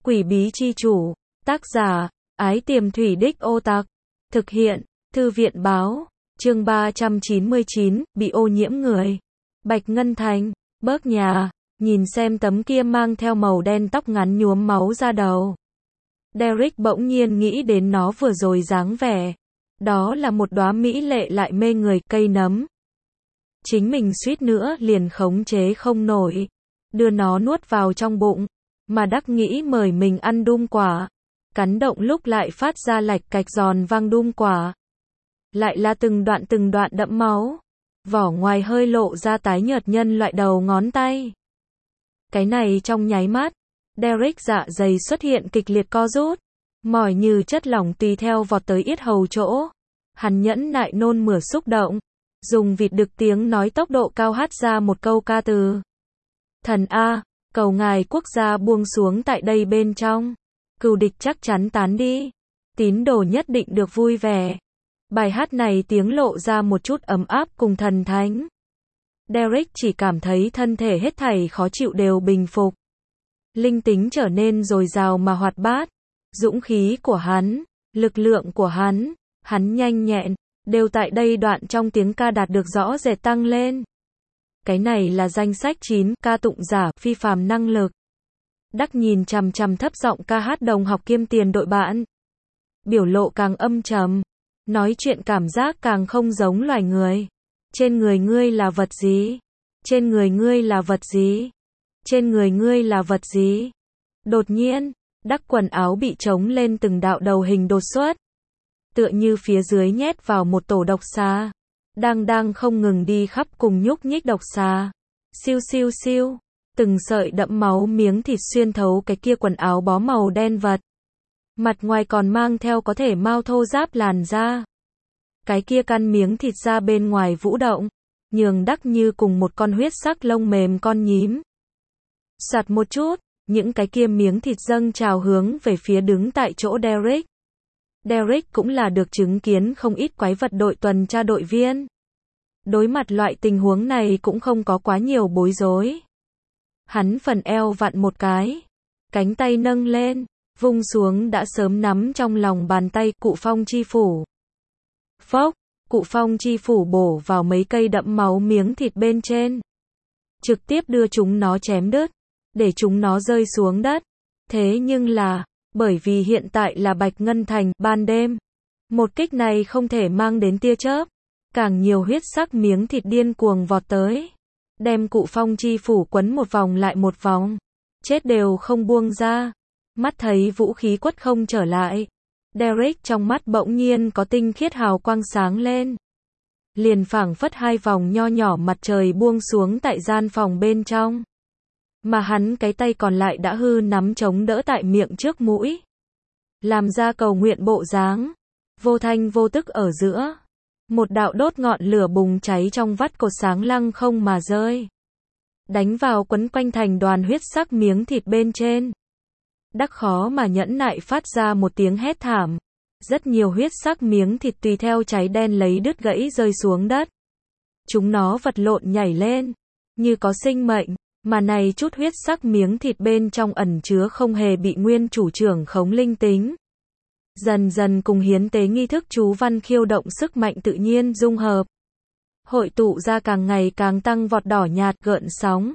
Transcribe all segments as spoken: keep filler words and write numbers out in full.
Quỷ bí chi chủ, tác giả, Ái Tiềm Thủy Đích Ô Tặc, thực hiện, Thư viện báo, chương ba trăm chín mươi chín, bị ô nhiễm người. Bạch Ngân Thành, bớt nhà, nhìn xem tấm kia mang theo màu đen tóc ngắn nhuốm máu ra đầu. Derek bỗng nhiên nghĩ đến nó vừa rồi dáng vẻ. Đó là một đóa mỹ lệ lại mê người cây nấm. Chính mình suýt nữa liền khống chế không nổi, đưa nó nuốt vào trong bụng, mà đắc nghĩ mời mình ăn đum quả. Cắn động lúc lại phát ra lạch cạch giòn vang đum quả. Lại là từng đoạn từng đoạn đẫm máu. Vỏ ngoài hơi lộ ra tái nhợt nhân loại đầu ngón tay. Cái này trong nháy mắt, Derek dạ dày xuất hiện kịch liệt co rút. Mỏi như chất lỏng tùy theo vọt tới yết hầu chỗ. Hắn nhẫn nại nôn mửa xúc động. Dùng vịt đực tiếng nói tốc độ cao hát ra một câu ca từ. Thần A, cầu ngài quốc gia buông xuống tại đây bên trong. Cừu địch chắc chắn tán đi. Tín đồ nhất định được vui vẻ. Bài hát này tiếng lộ ra một chút ấm áp cùng thần thánh. Derek chỉ cảm thấy thân thể hết thảy khó chịu đều bình phục. Linh tính trở nên dồi dào mà hoạt bát. Dũng khí của hắn, lực lượng của hắn, hắn nhanh nhẹn, đều tại đây đoạn trong tiếng ca đạt được rõ rệt tăng lên. Cái này là danh sách chín ca tụng giả phi phàm năng lực. Đắc nhìn chằm chằm thấp giọng ca hát đồng học kiêm tiền đội bạn. Biểu lộ càng âm trầm, nói chuyện cảm giác càng không giống loài người. Trên người ngươi là vật gì? Trên người ngươi là vật gì? Trên người ngươi là vật gì? Đột nhiên, Đắc quần áo bị trống lên từng đạo đầu hình đột xuất. Tựa như phía dưới nhét vào một tổ độc xà. Đang đang không ngừng đi khắp cùng nhúc nhích độc xà. Siêu siêu siêu. Từng sợi đẫm máu miếng thịt xuyên thấu cái kia quần áo bó màu đen vật. Mặt ngoài còn mang theo có thể mau thô ráp làn da. Cái kia căn miếng thịt ra bên ngoài vũ động. Nhường Đắc như cùng một con huyết sắc lông mềm con nhím. Soạt một chút. Những cái kia miếng thịt dâng trào hướng về phía đứng tại chỗ Derek. Derek cũng là được chứng kiến không ít quái vật đội tuần tra đội viên. Đối mặt loại tình huống này cũng không có quá nhiều bối rối. Hắn phần eo vặn một cái. Cánh tay nâng lên. Vung xuống đã sớm nắm trong lòng bàn tay cụ phong chi phủ. Phốc, cụ phong chi phủ bổ vào mấy cây đẫm máu miếng thịt bên trên. Trực tiếp đưa chúng nó chém đứt. Để chúng nó rơi xuống đất. Thế nhưng là, bởi vì hiện tại là Bạch Ngân Thành, ban đêm. Một kích này không thể mang đến tia chớp. Càng nhiều huyết sắc miếng thịt điên cuồng vọt tới. Đem cụ phong chi phủ quấn một vòng lại một vòng. Chết đều không buông ra. Mắt thấy vũ khí quất không trở lại. Derek trong mắt bỗng nhiên có tinh khiết hào quang sáng lên. Liền phảng phất hai vòng nho nhỏ mặt trời buông xuống tại gian phòng bên trong. Mà hắn cái tay còn lại đã hư nắm chống đỡ tại miệng trước mũi. Làm ra cầu nguyện bộ dáng. Vô thanh vô tức ở giữa. Một đạo đốt ngọn lửa bùng cháy trong vắt cột sáng lăng không mà rơi. Đánh vào quấn quanh thành đoàn huyết sắc miếng thịt bên trên. Đắc khó mà nhẫn nại phát ra một tiếng hét thảm. Rất nhiều huyết sắc miếng thịt tùy theo cháy đen lấy đứt gãy rơi xuống đất. Chúng nó vật lộn nhảy lên. Như có sinh mệnh. Mà này chút huyết sắc miếng thịt bên trong ẩn chứa không hề bị nguyên chủ trưởng khống linh tính. Dần dần cùng hiến tế nghi thức chú văn khiêu động sức mạnh tự nhiên dung hợp. Hội tụ ra càng ngày càng tăng vọt đỏ nhạt gợn sóng.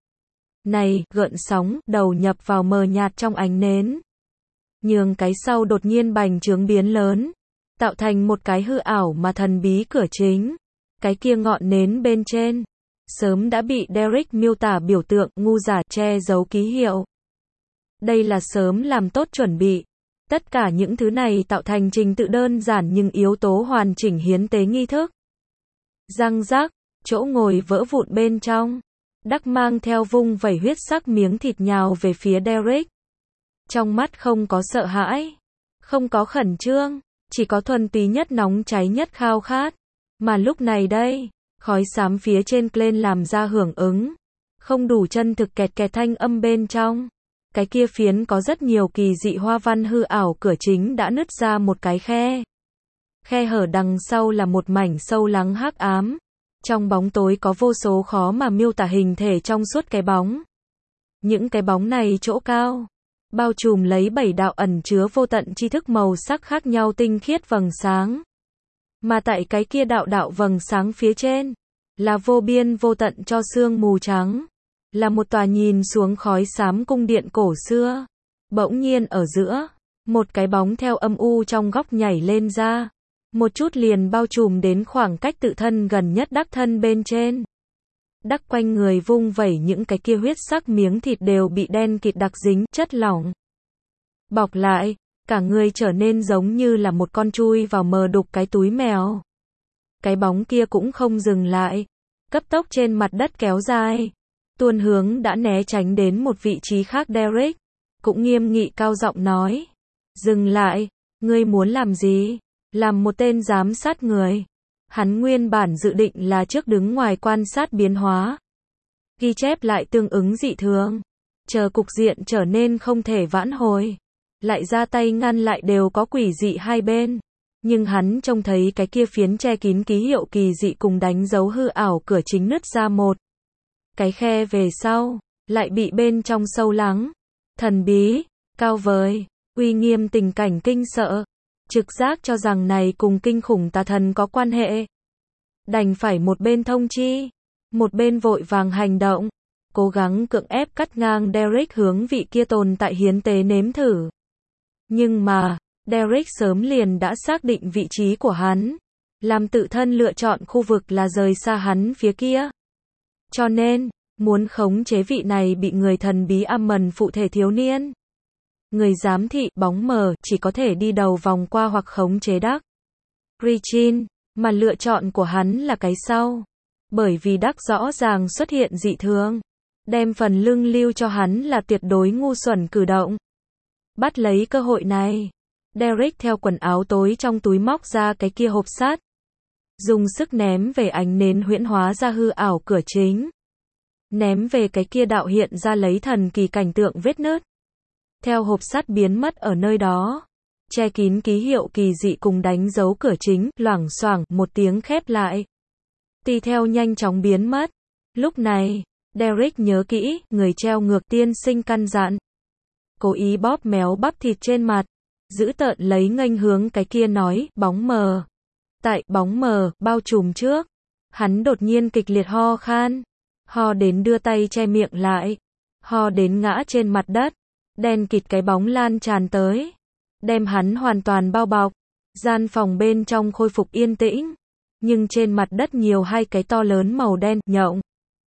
Này, gợn sóng, đầu nhập vào mờ nhạt trong ánh nến. Nhường cái sau đột nhiên bành trướng biến lớn. Tạo thành một cái hư ảo mà thần bí cửa chính. Cái kia ngọn nến bên trên. Sớm đã bị Derek miêu tả biểu tượng ngu giả che giấu ký hiệu. Đây là sớm làm tốt chuẩn bị. Tất cả những thứ này tạo thành trình tự đơn giản nhưng yếu tố hoàn chỉnh hiến tế nghi thức. Răng rắc, chỗ ngồi vỡ vụn bên trong. Đắc mang theo vung vẩy huyết sắc miếng thịt nhào về phía Derek. Trong mắt không có sợ hãi, không có khẩn trương, chỉ có thuần túy nhất nóng cháy nhất khao khát. Mà lúc này đây, khói xám phía trên lên làm ra hưởng ứng. Không đủ chân thực kẹt kẹt thanh âm bên trong. Cái kia phiến có rất nhiều kỳ dị hoa văn hư ảo cửa chính đã nứt ra một cái khe. Khe hở đằng sau là một mảnh sâu lắng hắc ám. Trong bóng tối có vô số khó mà miêu tả hình thể trong suốt cái bóng. Những cái bóng này chỗ cao. bao trùm lấy bảy đạo ẩn chứa vô tận tri thức màu sắc khác nhau tinh khiết vầng sáng. Mà tại cái kia đạo đạo vầng sáng phía trên, là vô biên vô tận cho sương mù trắng, là một tòa nhìn xuống khói xám cung điện cổ xưa. Bỗng nhiên ở giữa, một cái bóng theo âm u trong góc nhảy lên ra, một chút liền bao trùm đến khoảng cách tự thân gần nhất đắc thân bên trên. Đắc quanh người vung vẩy những cái kia huyết sắc miếng thịt đều bị đen kịt đặc dính chất lỏng bọc lại, cả người trở nên giống như là một con chui vào mờ đục cái túi mèo. Cái bóng kia cũng không dừng lại, cấp tốc trên mặt đất kéo dài, tuôn hướng đã né tránh đến một vị trí khác. Derek cũng nghiêm nghị cao giọng nói, dừng lại, ngươi muốn làm gì? Làm một tên giám sát người. Hắn nguyên bản dự định là trước đứng ngoài quan sát biến hóa, ghi chép lại tương ứng dị thường, chờ cục diện trở nên không thể vãn hồi, lại ra tay ngăn lại đều có quỷ dị hai bên. Nhưng hắn trông thấy cái kia phiến che kín ký hiệu kỳ dị cùng đánh dấu hư ảo cửa chính nứt ra một cái khe về sau, lại bị bên trong sâu lắng, thần bí, cao vời, uy nghiêm tình cảnh kinh sợ. Trực giác cho rằng này cùng kinh khủng tà thần có quan hệ. Đành phải một bên thông chi, một bên vội vàng hành động, cố gắng cưỡng ép cắt ngang Derek hướng vị kia tồn tại hiến tế nếm thử. Nhưng mà, Derek sớm liền đã xác định vị trí của hắn, làm tự thân lựa chọn khu vực là rời xa hắn phía kia. Cho nên, muốn khống chế vị này bị người thần bí âm mần phụ thể thiếu niên, người giám thị bóng mờ chỉ có thể đi đầu vòng qua hoặc khống chế Đắc Richin, mà lựa chọn của hắn là cái sau. Bởi vì Đắc rõ ràng xuất hiện dị thường, đem phần lưng lưu cho hắn là tuyệt đối ngu xuẩn cử động. Bắt lấy cơ hội này, Derek theo quần áo tối trong túi móc ra cái kia hộp sắt, dùng sức ném về ánh nến huyễn hóa ra hư ảo cửa chính, ném về cái kia đạo hiện ra lấy thần kỳ cảnh tượng vết nứt. Theo hộp sắt biến mất ở nơi đó, che kín ký hiệu kỳ dị cùng đánh dấu cửa chính, loảng xoảng một tiếng khép lại. Tùy theo nhanh chóng biến mất. Lúc này, Derek nhớ kỹ, người treo ngược tiên sinh căn dặn. Cố ý bóp méo bắp thịt trên mặt, giữ tợn lấy nghênh hướng cái kia nói, bóng mờ. Tại bóng mờ, bao trùm trước, hắn đột nhiên kịch liệt ho khan, ho đến đưa tay che miệng lại, ho đến ngã trên mặt đất. Đen kịt cái bóng lan tràn tới, đem hắn hoàn toàn bao bọc. Gian phòng bên trong khôi phục yên tĩnh, nhưng trên mặt đất nhiều hai cái to lớn màu đen nhộng.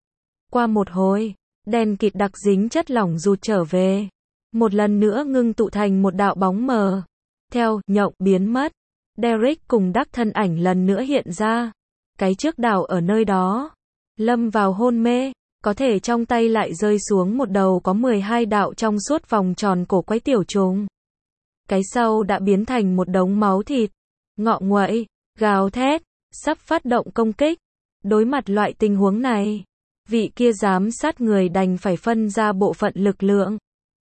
Qua một hồi, đen kịt đặc dính chất lỏng rụt trở về, một lần nữa ngưng tụ thành một đạo bóng mờ. Theo nhộng biến mất, Derek cùng Đắc thân ảnh lần nữa hiện ra, cái trước đảo ở nơi đó, lâm vào hôn mê. Có thể trong tay lại rơi xuống một đầu có mười hai đạo trong suốt vòng tròn cổ quái tiểu trùng. Cái sau đã biến thành một đống máu thịt, ngọ nguậy, gào thét, sắp phát động công kích. Đối mặt loại tình huống này, vị kia giám sát người đành phải phân ra bộ phận lực lượng.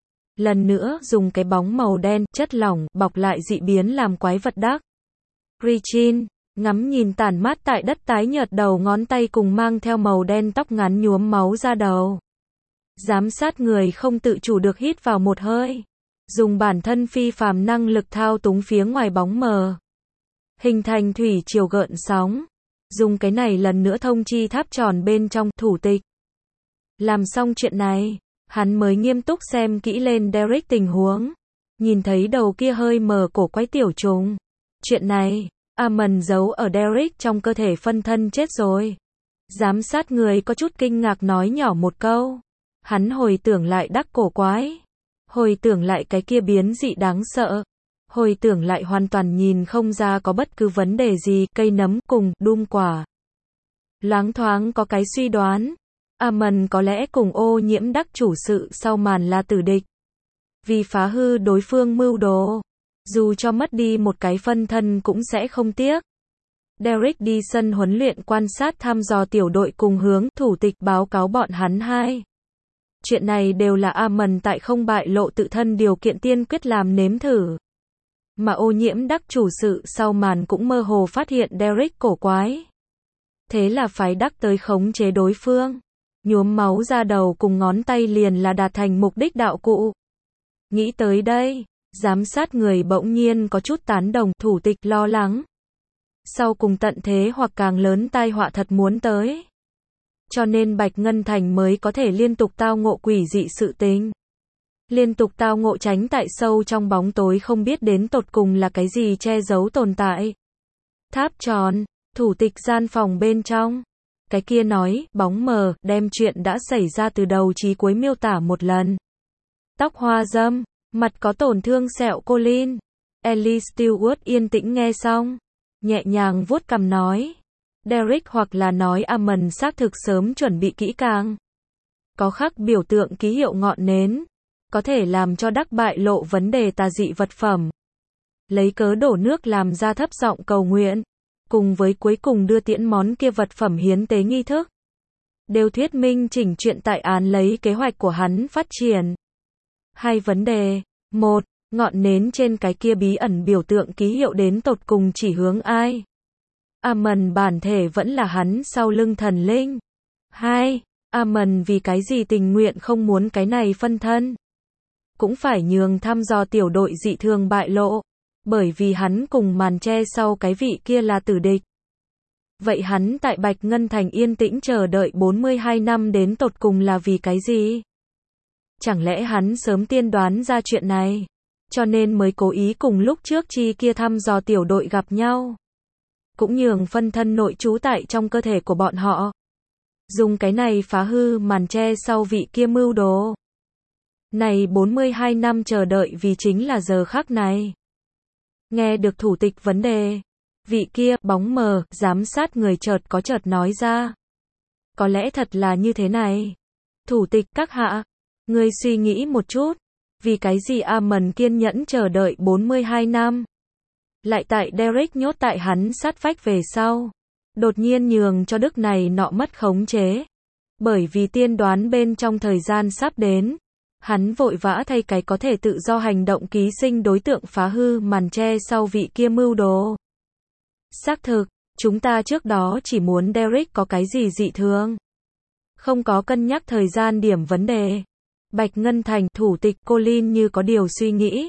Lần nữa dùng cái bóng màu đen, chất lỏng, bọc lại dị biến làm quái vật Đắc Richin, ngắm nhìn tản mát tại đất tái nhợt đầu ngón tay cùng mang theo màu đen tóc ngắn nhuốm máu ra đầu. Giám sát người không tự chủ được hít vào một hơi, dùng bản thân phi phàm năng lực thao túng phía ngoài bóng mờ, hình thành thủy triều gợn sóng, dùng cái này lần nữa thông chi tháp tròn bên trong thủ tịch. Làm xong chuyện này, hắn mới nghiêm túc xem kỹ lên Derek tình huống, nhìn thấy đầu kia hơi mờ cổ quái tiểu trùng. Chuyện này, Amon giấu ở Derek trong cơ thể phân thân chết rồi. Giám sát người có chút kinh ngạc nói nhỏ một câu. Hắn hồi tưởng lại Đắc cổ quái, hồi tưởng lại cái kia biến dị đáng sợ, hồi tưởng lại hoàn toàn nhìn không ra có bất cứ vấn đề gì. Cây nấm cùng đum quả, loáng thoáng có cái suy đoán, Amon có lẽ cùng ô nhiễm Đắc chủ sự sau màn là tử địch, vì phá hư đối phương mưu đồ, dù cho mất đi một cái phân thân cũng sẽ không tiếc. Derek đi sân huấn luyện quan sát thăm dò tiểu đội cùng hướng thủ tịch báo cáo bọn hắn hai. Chuyện này đều là Amon tại không bại lộ tự thân điều kiện tiên quyết làm nếm thử. Mà ô nhiễm Đắc chủ sự sau màn cũng mơ hồ phát hiện Derek cổ quái. Thế là phái Đắc tới khống chế đối phương. Nhuốm máu ra đầu cùng ngón tay liền là đạt thành mục đích đạo cụ. Nghĩ tới đây, giám sát người bỗng nhiên có chút tán đồng, thủ tịch lo lắng. Sau cùng tận thế hoặc càng lớn tai họa thật muốn tới. Cho nên Bạch Ngân Thành mới có thể liên tục tao ngộ quỷ dị sự tình. Liên tục tao ngộ tránh tại sâu trong bóng tối không biết đến tột cùng là cái gì che giấu tồn tại. Tháp tròn, thủ tịch gian phòng bên trong. Cái kia nói, bóng mờ, đem chuyện đã xảy ra từ đầu chí cuối miêu tả một lần. Tóc hoa râm, mặt có tổn thương sẹo Colin. Ellie Stewart yên tĩnh nghe xong. Nhẹ nhàng vuốt cằm nói. Derek hoặc là nói Amon xác thực sớm chuẩn bị kỹ càng. Có khắc biểu tượng ký hiệu ngọn nến. Có thể làm cho đắc bại lộ vấn đề tà dị vật phẩm. Lấy cớ đổ nước làm ra thấp giọng cầu nguyện. Cùng với cuối cùng đưa tiễn món kia vật phẩm hiến tế nghi thức. Đều thuyết minh chỉnh chuyện tại án lấy kế hoạch của hắn phát triển. Hai vấn đề. Một, ngọn nến trên cái kia bí ẩn biểu tượng ký hiệu đến tột cùng chỉ hướng ai? Amon bản thể vẫn là hắn sau lưng thần linh. Hai, Amon vì cái gì tình nguyện không muốn cái này phân thân? Cũng phải nhường thăm dò tiểu đội dị thường bại lộ. Bởi vì hắn cùng màn che sau cái vị kia là tử địch. Vậy hắn tại Bạch Ngân Thành yên tĩnh chờ đợi bốn mươi hai năm đến tột cùng là vì cái gì? Chẳng lẽ hắn sớm tiên đoán ra chuyện này? Cho nên mới cố ý cùng lúc trước chi kia thăm dò tiểu đội gặp nhau. Cũng nhường phân thân nội trú tại trong cơ thể của bọn họ. Dùng cái này phá hư màn che sau vị kia mưu đồ. Này bốn mươi hai năm chờ đợi vì chính là giờ khắc này. Nghe được thủ tịch vấn đề. Vị kia, bóng mờ, giám sát người chợt có chợt nói ra. Có lẽ thật là như thế này. Thủ tịch các hạ. Ngươi suy nghĩ một chút. Vì cái gì Amon kiên nhẫn chờ đợi bốn mươi hai năm. Lại tại Derek nhốt tại hắn sát vách về sau. Đột nhiên nhường cho đức này nọ mất khống chế. Bởi vì tiên đoán bên trong thời gian sắp đến. Hắn vội vã thay cái có thể tự do hành động ký sinh đối tượng phá hư màn che sau vị kia mưu đồ. Xác thực, chúng ta trước đó chỉ muốn Derek có cái gì dị thường. Không có cân nhắc thời gian điểm vấn đề. Bạch Ngân Thành, thủ tịch Colin như có điều suy nghĩ.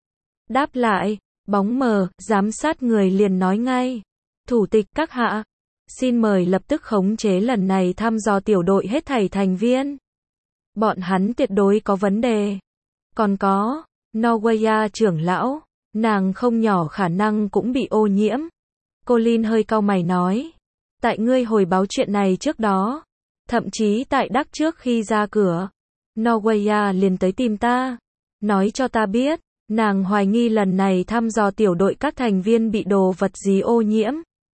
Đáp lại, bóng mờ, giám sát người liền nói ngay. Thủ tịch các hạ, xin mời lập tức khống chế lần này thăm dò tiểu đội hết thảy thành viên. Bọn hắn tuyệt đối có vấn đề. Còn có, Norwaya trưởng lão, nàng không nhỏ khả năng cũng bị ô nhiễm. Colin hơi cau mày nói. Tại ngươi hồi báo chuyện này trước đó. Thậm chí tại đắc trước khi ra cửa. Norwaya liền tới tìm ta. Nói cho ta biết, nàng hoài nghi lần này thăm dò tiểu đội các thành viên bị đồ vật gì ô nhiễm.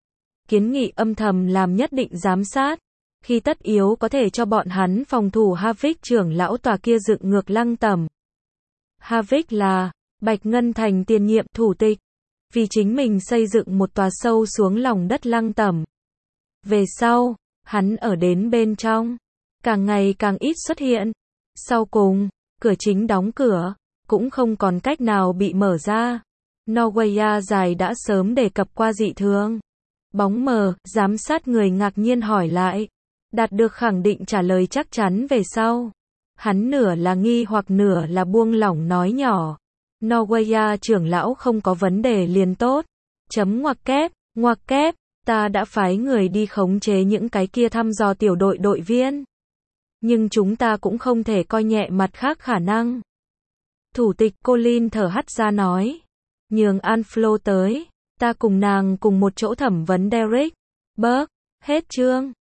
Kiến nghị âm thầm làm nhất định giám sát. Khi tất yếu có thể cho bọn hắn phòng thủ Havik trưởng lão tòa kia dựng ngược lăng tẩm. Havik là Bạch Ngân Thành tiền nhiệm thủ tịch. Vì chính mình xây dựng một tòa sâu xuống lòng đất lăng tẩm. Về sau, hắn ở đến bên trong. Càng ngày càng ít xuất hiện. Sau cùng, cửa chính đóng cửa. Cũng không còn cách nào bị mở ra. Norwaya dài đã sớm đề cập qua dị thường. Bóng mờ, giám sát người ngạc nhiên hỏi lại. Đạt được khẳng định trả lời chắc chắn về sau. Hắn nửa là nghi hoặc nửa là buông lỏng nói nhỏ. Norwaya trưởng lão không có vấn đề liền tốt. Chấm ngoặc kép, ngoặc kép, ta đã phái người đi khống chế những cái kia thăm dò tiểu đội đội viên. Nhưng chúng ta cũng không thể coi nhẹ mặt khác khả năng. Thủ tịch Colin thở hắt ra nói. Nhường Anflo tới, ta cùng nàng cùng một chỗ thẩm vấn Derek. Bớt, hết chương.